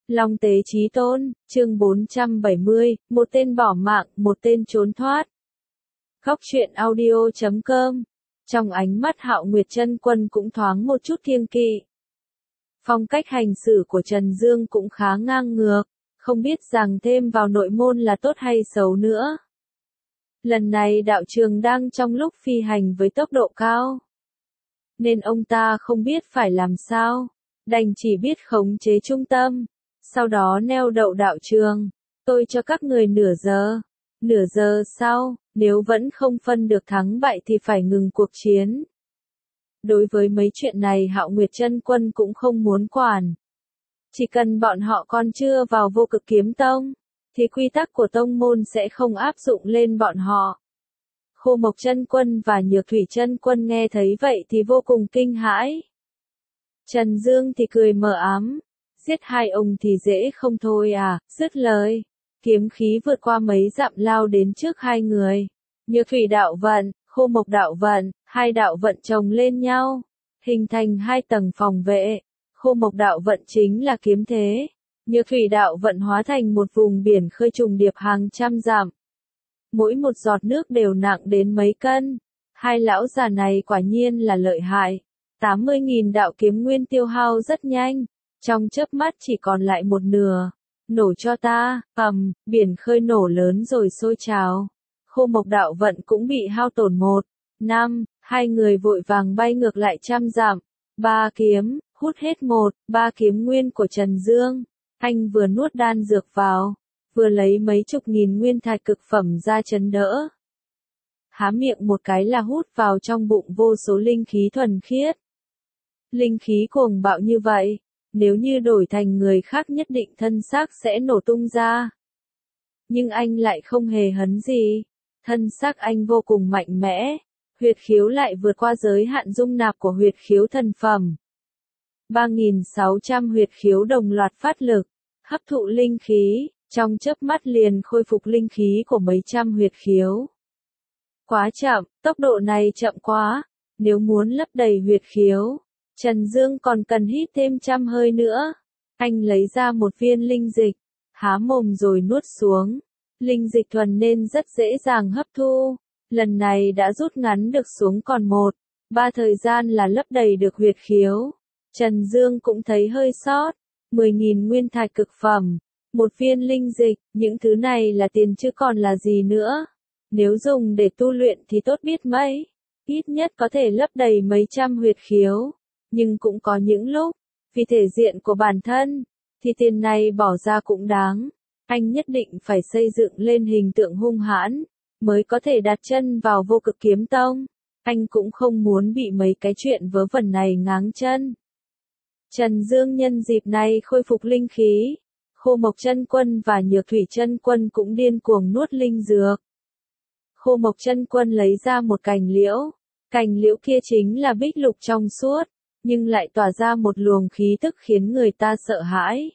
Long tế chí tôn, chương 470, một tên bỏ mạng, một tên trốn thoát. Góc truyện audio.com. Trong ánh mắt Hạo Nguyệt Chân Quân cũng thoáng một chút kiêng kỵ. Phong cách hành xử của Trần Dương cũng khá ngang ngược, không biết rằng thêm vào nội môn là tốt hay xấu nữa. Lần này đạo trường đang trong lúc phi hành với tốc độ cao, nên ông ta không biết phải làm sao, đành chỉ biết khống chế trung tâm, sau đó neo đậu đạo trường. Tôi cho các người nửa giờ sau, nếu vẫn không phân được thắng bại thì phải ngừng cuộc chiến. Đối với mấy chuyện này Hạo Nguyệt Chân Quân cũng không muốn quản. Chỉ cần bọn họ còn chưa vào Vô Cực Kiếm Tông, thì quy tắc của tông môn sẽ không áp dụng lên bọn họ. Khô Mộc Chân Quân và Nhược Thủy Chân Quân nghe thấy vậy thì vô cùng kinh hãi. Trần Dương thì cười mờ ám, giết hai ông thì dễ không thôi à, dứt lời. Kiếm khí vượt qua mấy dặm lao đến trước hai người. Nhược Thủy đạo vận, Khô Mộc đạo vận, hai đạo vận chồng lên nhau, hình thành hai tầng phòng vệ. Khô Mộc đạo vận chính là kiếm thế. Nhược Thủy đạo vận hóa thành một vùng biển khơi trùng điệp hàng trăm dặm. Mỗi một giọt nước đều nặng đến mấy cân. Hai lão già này quả nhiên là lợi hại. 80.000 đạo kiếm nguyên tiêu hao rất nhanh, trong chớp mắt chỉ còn lại một nửa. Nổ cho ta, biển khơi nổ lớn rồi sôi trào. Khô Mộc đạo vận cũng bị hao tổn 1-5, hai người vội vàng bay ngược lại trăm dặm. Ba kiếm, hút hết 1-3 kiếm nguyên của Trần Dương. Anh vừa nuốt đan dược vào, vừa lấy mấy chục nghìn nguyên thạch cực phẩm ra chấn đỡ. Há miệng một cái là hút vào trong bụng vô số linh khí thuần khiết. Linh khí cuồng bạo như vậy, nếu như đổi thành người khác nhất định thân xác sẽ nổ tung ra. Nhưng anh lại không hề hấn gì, thân xác anh vô cùng mạnh mẽ, huyệt khiếu lại vượt qua giới hạn dung nạp của huyệt khiếu thần phẩm. 3.600 huyệt khiếu đồng loạt phát lực, hấp thụ linh khí, trong chớp mắt liền khôi phục linh khí của mấy trăm huyệt khiếu. Quá chậm, tốc độ này chậm quá, nếu muốn lấp đầy huyệt khiếu, Trần Dương còn cần hít thêm 100 hơi nữa. Anh lấy ra một viên linh dịch, há mồm rồi nuốt xuống. Linh dịch thuần nên rất dễ dàng hấp thu. Lần này đã rút ngắn được xuống còn 1-3 thời gian là lấp đầy được huyệt khiếu. Trần Dương cũng thấy hơi sót. 10.000 nguyên thạch cực phẩm, một viên linh dịch, những thứ này là tiền chứ còn là gì nữa. Nếu dùng để tu luyện thì tốt biết mấy. Ít nhất có thể lấp đầy mấy trăm huyệt khiếu. Nhưng cũng có những lúc, vì thể diện của bản thân, thì tiền này bỏ ra cũng đáng. Anh nhất định phải xây dựng lên hình tượng hung hãn, mới có thể đặt chân vào Vô Cực Kiếm Tông. Anh cũng không muốn bị mấy cái chuyện vớ vẩn này ngáng chân. Trần Dương nhân dịp này khôi phục linh khí. Khô Mộc Chân Quân và Nhược Thủy Chân Quân cũng điên cuồng nuốt linh dược. Khô Mộc Chân Quân lấy ra một cành liễu kia chính là bích lục trong suốt, nhưng lại tỏa ra một luồng khí tức khiến người ta sợ hãi.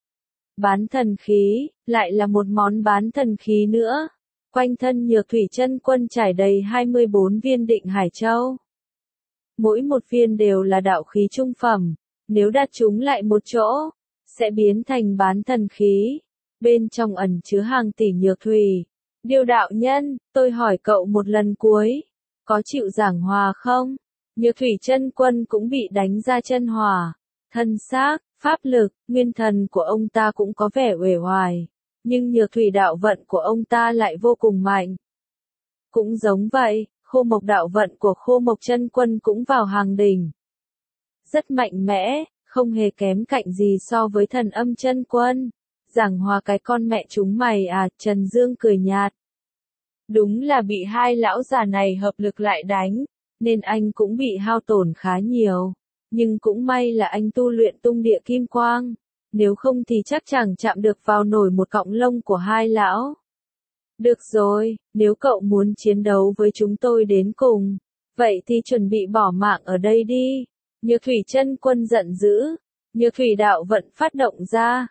Bán thần khí, lại là một món bán thần khí nữa. Quanh thân Nhược Thủy Chân Quân trải đầy 24 viên Định Hải Châu. Mỗi một viên đều là đạo khí trung phẩm, nếu đặt chúng lại một chỗ, sẽ biến thành bán thần khí. Bên trong ẩn chứa hàng tỷ Nhược Thủy. Điêu đạo nhân, tôi hỏi cậu một lần cuối, có chịu giảng hòa không? Nhược Thủy Chân Quân cũng bị đánh ra chân hỏa. Thân xác, pháp lực, nguyên thần của ông ta cũng có vẻ uể oải, nhưng Nhược Thủy đạo vận của ông ta lại vô cùng mạnh. Cũng giống vậy, Khô Mộc đạo vận của Khô Mộc Chân Quân cũng vào hàng đỉnh. Rất mạnh mẽ, không hề kém cạnh gì so với Thần Âm Chân Quân. Giảng hòa cái con mẹ chúng mày à, Trần Dương cười nhạt. Đúng là bị hai lão già này hợp lực lại đánh, nên anh cũng bị hao tổn khá nhiều. Nhưng cũng may là anh tu luyện tung địa kim quang, nếu không thì chắc chẳng chạm được vào nổi một cọng lông của hai lão. Được rồi, nếu cậu muốn chiến đấu với chúng tôi đến cùng, vậy thì chuẩn bị bỏ mạng ở đây đi. Nhược Thủy Chân Quân giận dữ, Nhược Thủy đạo vận phát động ra,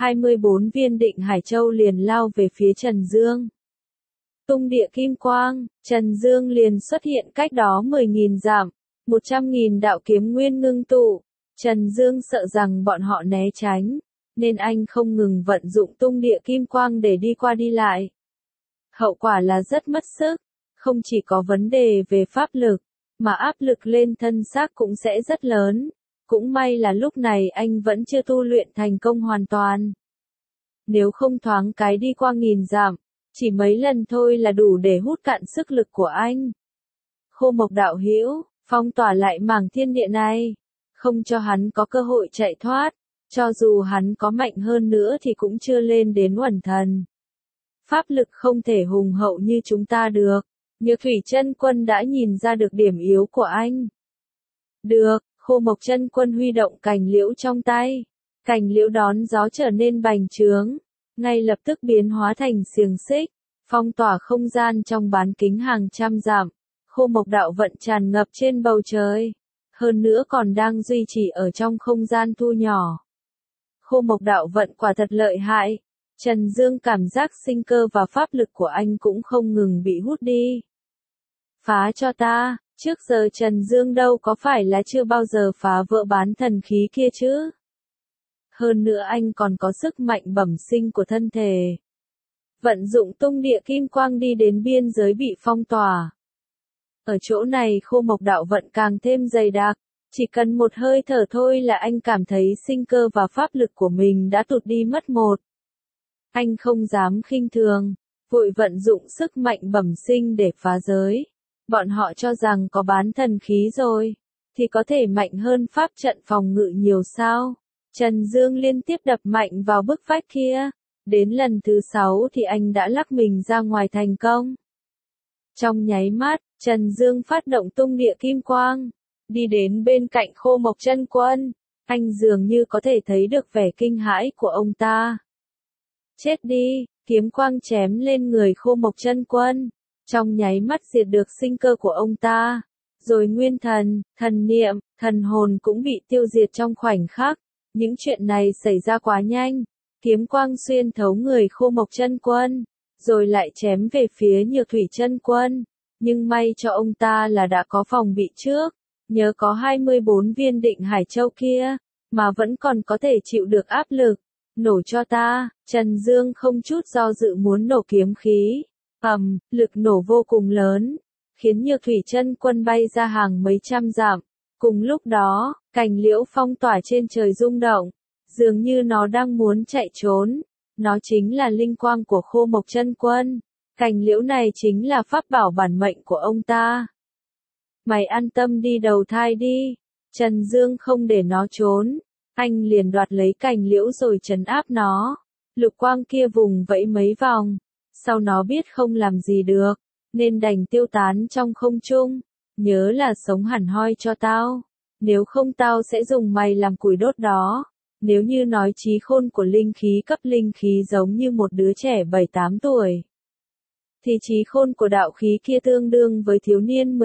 24 viên Định Hải Châu liền lao về phía Trần Dương. Tung địa kim quang, Trần Dương liền xuất hiện cách đó 10.000 dặm, 100.000 đạo kiếm nguyên ngưng tụ. Trần Dương sợ rằng bọn họ né tránh, nên anh không ngừng vận dụng tung địa kim quang để đi qua đi lại. Hậu quả là rất mất sức, không chỉ có vấn đề về pháp lực, mà áp lực lên thân xác cũng sẽ rất lớn. Cũng may là lúc này anh vẫn chưa tu luyện thành công hoàn toàn. Nếu không thoáng cái đi qua 1000 dặm, chỉ mấy lần thôi là đủ để hút cạn sức lực của anh. Khô Mộc đạo hữu, phong tỏa lại mảng thiên địa này, không cho hắn có cơ hội chạy thoát, cho dù hắn có mạnh hơn nữa thì cũng chưa lên đến uẩn thần. Pháp lực không thể hùng hậu như chúng ta được, Nhược Thủy Chân Quân đã nhìn ra được điểm yếu của anh. Được, Khô Mộc Chân Quân huy động cành liễu trong tay, cành liễu đón gió trở nên bành trướng, ngay lập tức biến hóa thành xiềng xích, phong tỏa không gian trong bán kính hàng trăm dặm. Khô Mộc đạo vận tràn ngập trên bầu trời, hơn nữa còn đang duy trì ở trong không gian thu nhỏ. Khô Mộc đạo vận quả thật lợi hại. Trần Dương cảm giác sinh cơ và pháp lực của anh cũng không ngừng bị hút đi. Phá cho ta, trước giờ Trần Dương đâu có phải là chưa bao giờ phá vỡ bán thần khí kia chứ. Hơn nữa anh còn có sức mạnh bẩm sinh của thân thể. Vận dụng tung địa kim quang đi đến biên giới bị phong tỏa. Ở chỗ này Khô Mộc đạo vận càng thêm dày đặc, chỉ cần một hơi thở thôi là anh cảm thấy sinh cơ và pháp lực của mình đã tụt đi mất một. Anh không dám khinh thường, vội vận dụng sức mạnh bẩm sinh để phá giới. Bọn họ cho rằng có bán thần khí rồi, thì có thể mạnh hơn pháp trận phòng ngự nhiều sao. Trần Dương liên tiếp đập mạnh vào bức vách kia, đến lần thứ 6 thì anh đã lắc mình ra ngoài thành công. Trong nháy mắt, Trần Dương phát động tung địa kim quang, đi đến bên cạnh Khô Mộc Chân Quân, anh dường như có thể thấy được vẻ kinh hãi của ông ta. Chết đi, kiếm quang chém lên người Khô Mộc Chân Quân, trong nháy mắt diệt được sinh cơ của ông ta, rồi nguyên thần, thần niệm, thần hồn cũng bị tiêu diệt trong khoảnh khắc. Những chuyện này xảy ra quá nhanh, kiếm quang xuyên thấu người Khô Mộc Chân Quân, rồi lại chém về phía Nhược Thủy Chân Quân, nhưng may cho ông ta là đã có phòng bị trước, nhớ có 24 viên Định Hải Châu kia, mà vẫn còn có thể chịu được áp lực. Nổ cho ta, Trần Dương không chút do dự muốn nổ kiếm khí. Lực nổ vô cùng lớn, khiến Nhược Thủy Chân Quân bay ra hàng mấy trăm dặm. Cùng lúc đó, cành liễu phong tỏa trên trời rung động, dường như nó đang muốn chạy trốn. Nó chính là linh quang của Khô Mộc Chân Quân. Cành liễu này chính là pháp bảo bản mệnh của ông ta. Mày an tâm đi đầu thai đi. Trần Dương không để nó trốn. Anh liền đoạt lấy cành liễu rồi trấn áp nó. Lục quang kia vùng vẫy mấy vòng. Sau nó biết không làm gì được, nên đành tiêu tán trong không trung. Nhớ là sống hẳn hoi cho tao. Nếu không tao sẽ dùng mày làm củi đốt đó. Nếu như nói trí khôn của linh khí cấp linh khí giống như một đứa trẻ 7-8 tuổi, thì trí khôn của đạo khí kia tương đương với thiếu niên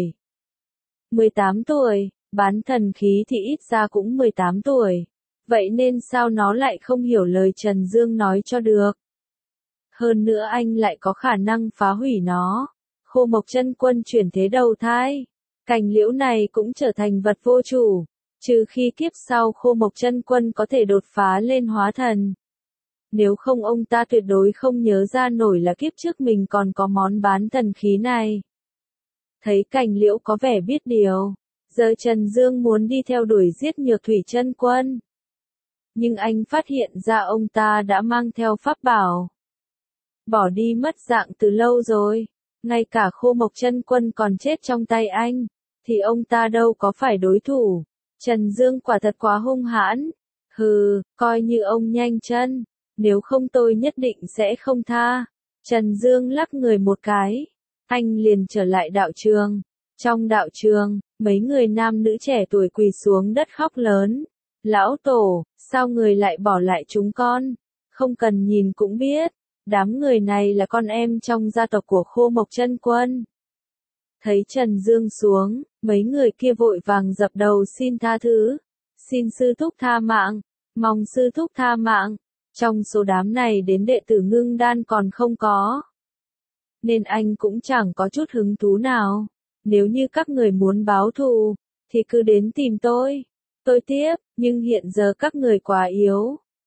18 tuổi, bán thần khí thì ít ra cũng 18 tuổi. Vậy nên sao nó lại không hiểu lời Trần Dương nói cho được? Hơn nữa anh lại có khả năng phá hủy nó. Khô Mộc Chân Quân chuyển thế đầu thai, cành liễu này cũng trở thành vật vô chủ. Trừ khi kiếp sau Khô Mộc Chân Quân có thể đột phá lên hóa thần. Nếu không ông ta tuyệt đối không nhớ ra nổi là kiếp trước mình còn có món bán thần khí này. Thấy cành liễu có vẻ biết điều, giờ Trần Dương muốn đi theo đuổi giết Nhược Thủy Chân Quân. Nhưng anh phát hiện ra ông ta đã mang theo pháp bảo. Bỏ đi mất dạng từ lâu rồi, ngay cả Khô Mộc Chân Quân còn chết trong tay anh, thì ông ta đâu có phải đối thủ. Trần Dương quả thật quá hung hãn. Hừ, coi như ông nhanh chân, nếu không tôi nhất định sẽ không tha. Trần Dương lắc người một cái, anh liền trở lại đạo trường. Trong đạo trường, mấy người nam nữ trẻ tuổi quỳ xuống đất khóc lớn. Lão tổ, sao người lại bỏ lại chúng con? Không cần nhìn cũng biết, đám người này là con em trong gia tộc của Khô Mộc Chân Quân. Thấy Trần Dương xuống, mấy người kia vội vàng dập đầu xin tha thứ. Xin sư thúc tha mạng, mong sư thúc tha mạng. Trong số đám này đến đệ tử Ngưng Đan còn không có. Nên anh cũng chẳng có chút hứng thú nào. Nếu như các người muốn báo thù, thì cứ đến tìm tôi. Tôi tiếp, nhưng hiện giờ các người quá yếu.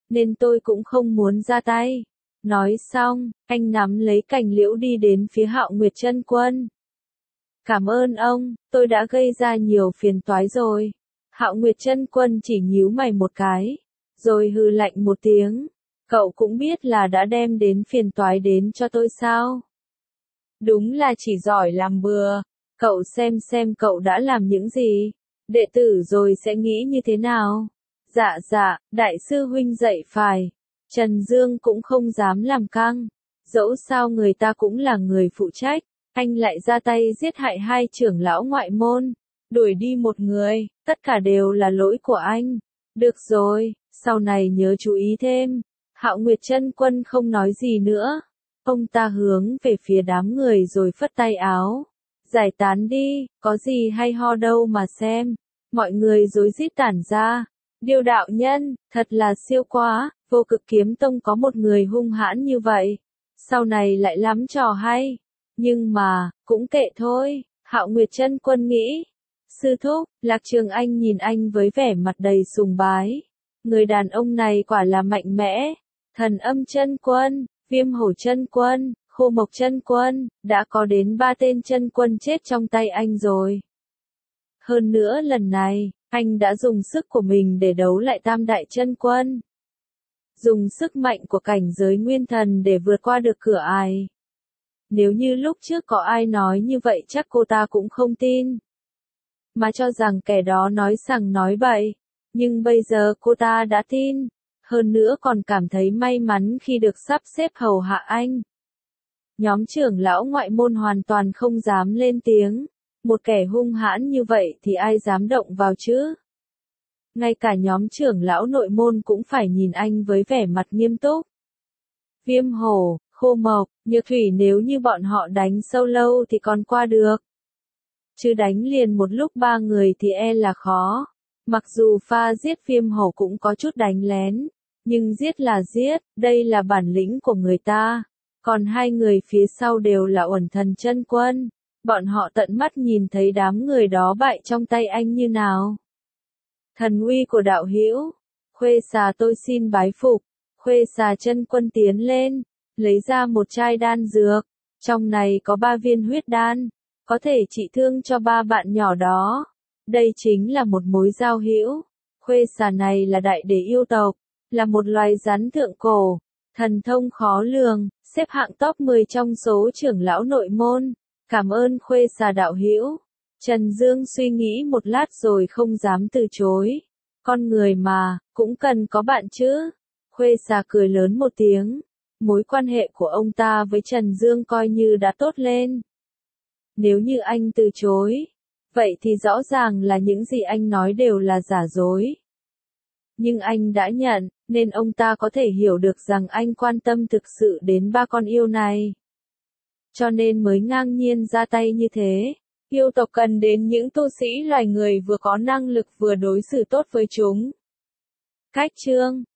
nên tôi cũng không muốn ra tay. Nói xong, anh nắm lấy cành liễu đi đến phía Hạo Nguyệt Chân Quân. Cảm ơn ông, tôi đã gây ra nhiều phiền toái rồi. Hạo Nguyệt Chân Quân chỉ nhíu mày một cái, rồi hừ lạnh một tiếng. Cậu cũng biết là đã đem đến phiền toái đến cho tôi sao? Đúng là chỉ giỏi làm bừa. Cậu xem cậu đã làm những gì. Đệ tử rồi sẽ nghĩ như thế nào? Dạ, đại sư huynh dạy phải. Trần Dương cũng không dám làm căng. Dẫu sao người ta cũng là người phụ trách. Anh lại ra tay giết hại hai trưởng lão ngoại môn. Đuổi đi một người, tất cả đều là lỗi của anh. Được rồi, sau này nhớ chú ý thêm. Hạo Nguyệt Chân Quân không nói gì nữa. Ông ta hướng về phía đám người rồi phất tay áo. Giải tán đi, có gì hay ho đâu mà xem. Mọi người rối rít tản ra. Điêu đạo nhân, thật là siêu quá, Vô Cực Kiếm Tông có một người hung hãn như vậy. Sau này lại lắm trò hay. Nhưng mà, cũng kệ thôi, Hạo Nguyệt Chân Quân nghĩ. Sư thúc, Lạc Trường Anh nhìn anh với vẻ mặt đầy sùng bái. Người đàn ông này quả là mạnh mẽ. Thần Âm Chân Quân, Viêm Hổ Chân Quân, Khô Mộc Chân Quân, đã có đến 3 tên chân quân chết trong tay anh rồi. Hơn nữa lần này, anh đã dùng sức của mình để đấu lại Tam Đại Chân Quân. Dùng sức mạnh của cảnh giới nguyên thần để vượt qua được cửa ải. Nếu như lúc trước có ai nói như vậy chắc cô ta cũng không tin. Mà cho rằng kẻ đó nói sằng nói bậy. Nhưng bây giờ cô ta đã tin. Hơn nữa còn cảm thấy may mắn khi được sắp xếp hầu hạ anh. Nhóm trưởng lão ngoại môn hoàn toàn không dám lên tiếng. Một kẻ hung hãn như vậy thì ai dám động vào chứ? Ngay cả nhóm trưởng lão nội môn cũng phải nhìn anh với vẻ mặt nghiêm túc. Viêm Hổ, Khô Mộc, Nhược Thủy nếu như bọn họ đánh sâu lâu thì còn qua được. Chứ đánh liền một lúc 3 người thì e là khó. Mặc dù pha giết Viêm Hổ cũng có chút đánh lén. Nhưng giết là giết, đây là bản lĩnh của người ta. Còn 2 người phía sau đều là Uẩn Thần Chân Quân. Bọn họ tận mắt nhìn thấy đám người đó bại trong tay anh như nào. Thần uy của đạo hữu. Khuê Xà tôi xin bái phục. Khuê Xà Chân Quân tiến lên, lấy ra một chai đan dược. Trong này có 3 viên huyết đan, có thể trị thương cho 3 bạn nhỏ đó. Đây chính là một mối giao hữu. Khuê Xà này là đại đế yêu tộc, là một loài rắn thượng cổ, thần thông khó lường, xếp hạng top 10 trong số trưởng lão nội môn. Cảm ơn Khuê Xà đạo hữu. Trần Dương suy nghĩ một lát rồi không dám từ chối. Con người mà, cũng cần có bạn chứ. Khuê Xà cười lớn một tiếng. Mối quan hệ của ông ta với Trần Dương coi như đã tốt lên. Nếu như anh từ chối, vậy thì rõ ràng là những gì anh nói đều là giả dối. Nhưng anh đã nhận, nên ông ta có thể hiểu được rằng anh quan tâm thực sự đến 3 con yêu này. Cho nên mới ngang nhiên ra tay như thế. Yêu tộc cần đến những tu sĩ loài người vừa có năng lực vừa đối xử tốt với chúng. Cách chương